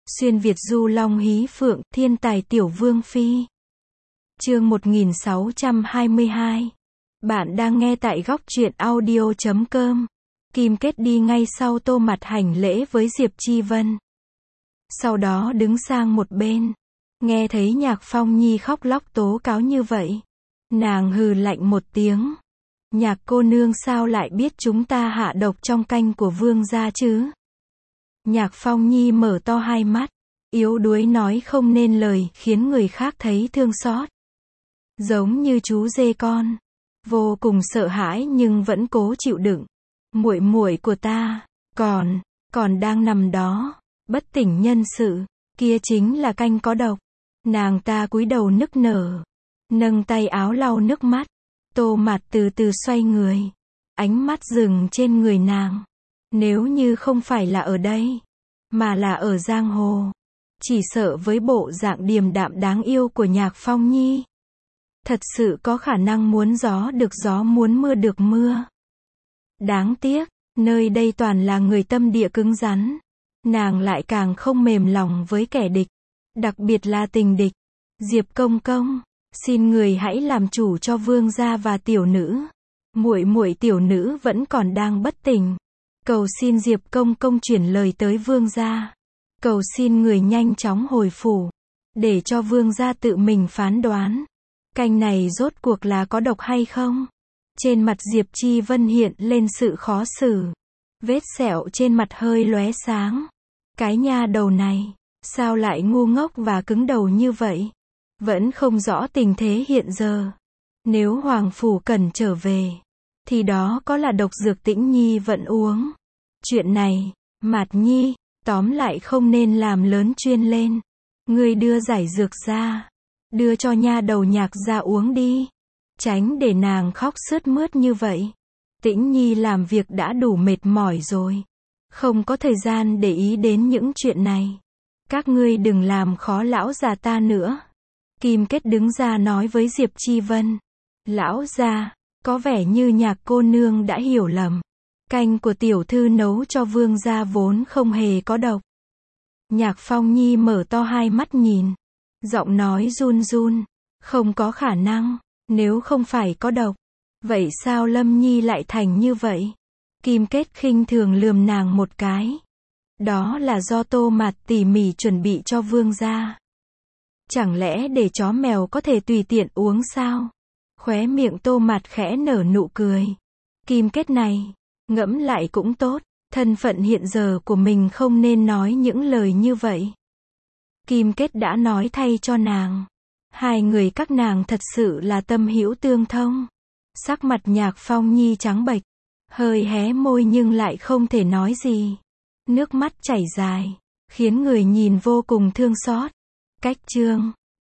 Xuyên Việt du long hí phượng, thiên tài tiểu vương phi. Chương 1622. Bạn đang nghe tại góc truyện audio.com. Kim Kết đi ngay sau Tô Mặt hành lễ với Diệp Chi Vân. Sau đó đứng sang một bên. Nghe thấy Nhạc Phong Nhi khóc lóc tố cáo như vậy. Nàng hừ lạnh một tiếng. Nhạc cô nương sao lại biết chúng ta hạ độc trong canh của vương gia chứ? Nhạc Phong Nhi mở to hai mắt, yếu đuối nói không nên lời, khiến người khác thấy thương xót. Giống như chú dê con, vô cùng sợ hãi nhưng vẫn cố chịu đựng. Muội muội của ta, còn đang nằm đó, bất tỉnh nhân sự, kia chính là canh có độc. Nàng ta cúi đầu nức nở, nâng tay áo lau nước mắt. Tô Mạt từ từ xoay người, ánh mắt dừng trên người nàng. Nếu như không phải là ở đây, mà là ở giang hồ, chỉ sợ với bộ dạng điềm đạm đáng yêu của Nhạc Phong Nhi, thật sự có khả năng muốn gió được gió muốn mưa được mưa. Đáng tiếc, nơi đây toàn là người tâm địa cứng rắn. Nàng lại càng không mềm lòng với kẻ địch, đặc biệt là tình địch. Diệp công công, xin người hãy làm chủ cho vương gia và tiểu nữ. Muội tiểu nữ vẫn còn đang bất tỉnh. Cầu xin Diệp công công chuyển lời tới vương gia. Cầu xin người nhanh chóng hồi phủ, để cho vương gia tự mình phán đoán. Canh này rốt cuộc là có độc hay không? Trên mặt Diệp Chi Vân hiện lên sự khó xử. Vết sẹo trên mặt hơi lóe sáng. Cái nha đầu này, sao lại ngu ngốc và cứng đầu như vậy? Vẫn không rõ tình thế hiện giờ. Nếu Hoàng Phủ Cần trở về, thì đó có là độc dược Tĩnh Nhi vẫn uống. Chuyện này, Mạt Nhi, tóm lại không nên làm lớn chuyên lên. Ngươi đưa giải dược ra, đưa cho nha đầu Nhạc ra uống đi. Tránh để nàng khóc sướt mướt như vậy. Tĩnh Nhi làm việc đã đủ mệt mỏi rồi, không có thời gian để ý đến những chuyện này. Các ngươi đừng làm khó lão già ta nữa. Kim Kết đứng ra nói với Diệp Chi Vân. Lão gia, có vẻ như Nhạc cô nương đã hiểu lầm. Canh của tiểu thư nấu cho vương gia vốn không hề có độc. Nhạc Phong Nhi mở to hai mắt nhìn, giọng nói run run. Không có khả năng, nếu không phải có độc, vậy sao Lâm Nhi lại thành như vậy? Kim Kết khinh thường lườm nàng một cái. Đó là do Tô Mạt tỉ mỉ chuẩn bị cho vương gia. Chẳng lẽ để chó mèo có thể tùy tiện uống sao? Khóe miệng Tô Mạt khẽ nở nụ cười. Kim Kết này, ngẫm lại cũng tốt, thân phận hiện giờ của mình không nên nói những lời như vậy. Kim Kết đã nói thay cho nàng. Hai người các nàng thật sự là tâm hữu tương thông. Sắc mặt Nhạc Phong Nhi trắng bệch, hơi hé môi nhưng lại không thể nói gì. Nước mắt chảy dài, khiến người nhìn vô cùng thương xót. Cách chương